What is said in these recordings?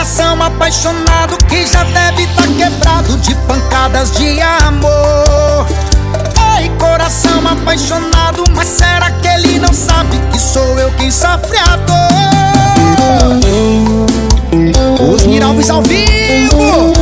coração apaixonado que já deve tá quebrado de pancadas de amor. Ei, coração apaixonado, mas será que ele não sabe que sou eu quem sofre a dor? Os Miralves ao vivo.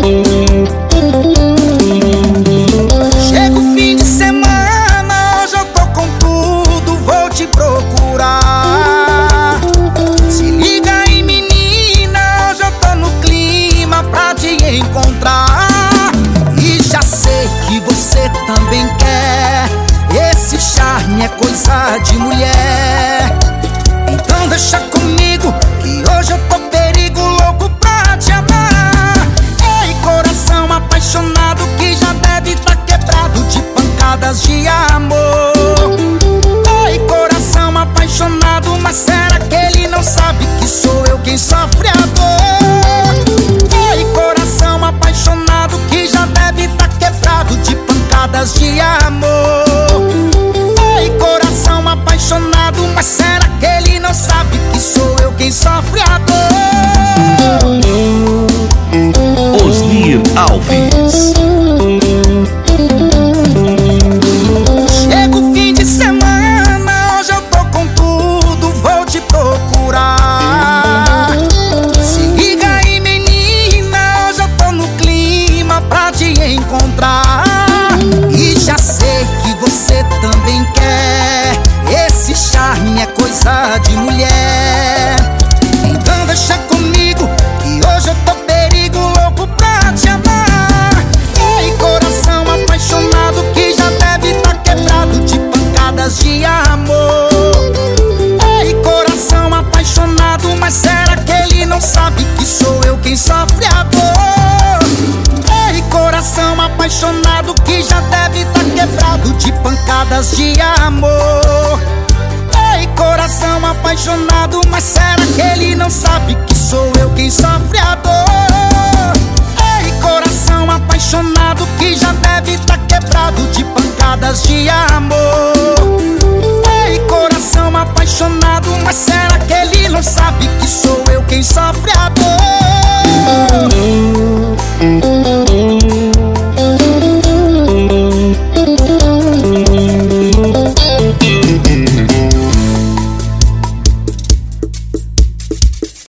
Chega o fim de semana, hoje eu tô com tudo, vou te procurar. Se liga aí, menina, hoje eu tô no clima pra te encontrar. E já sei que você também quer, esse charme é coisa de mulher. Então deixa comigo, que hoje eu tô perigo, louco pra te amar. Ei, coração apaixonado que já deve tá quebrado de pancadas de amor. Ei, coração apaixonado, mas será que ele não sabe que sou eu quem sofre a dor? Ei, coração apaixonado que já deve tá quebrado de pancadas de amor. Ei, coração apaixonado, mas será que ele não sabe que sou eu quem sofre a dor? Os Miralves. Chega o fim de semana, hoje eu tô com tudo, vou te procurar. Se liga aí, menina, hoje eu tô no clima pra te encontrar. E já sei que você também quer, esse charme é coisa de mulher. Então deixa comigo, que hoje eu tô perigo, louco pra te amar. Ei, coração apaixonado que já deve tá quebrado de pancadas de amor. Ei, coração apaixonado, mas será que ele não sabe que sou eu quem sofre a dor? Ei, coração apaixonado que já deve tá quebrado de pancadas de amor. Ei, coração apaixonado, mas será que ele não sabe que sou eu quem sofre a dor? Ei, coração apaixonado que já deve tá quebrado de pancadas de amor. Ei, coração apaixonado, mas será que ele não sabe que sou eu quem sofre a dor?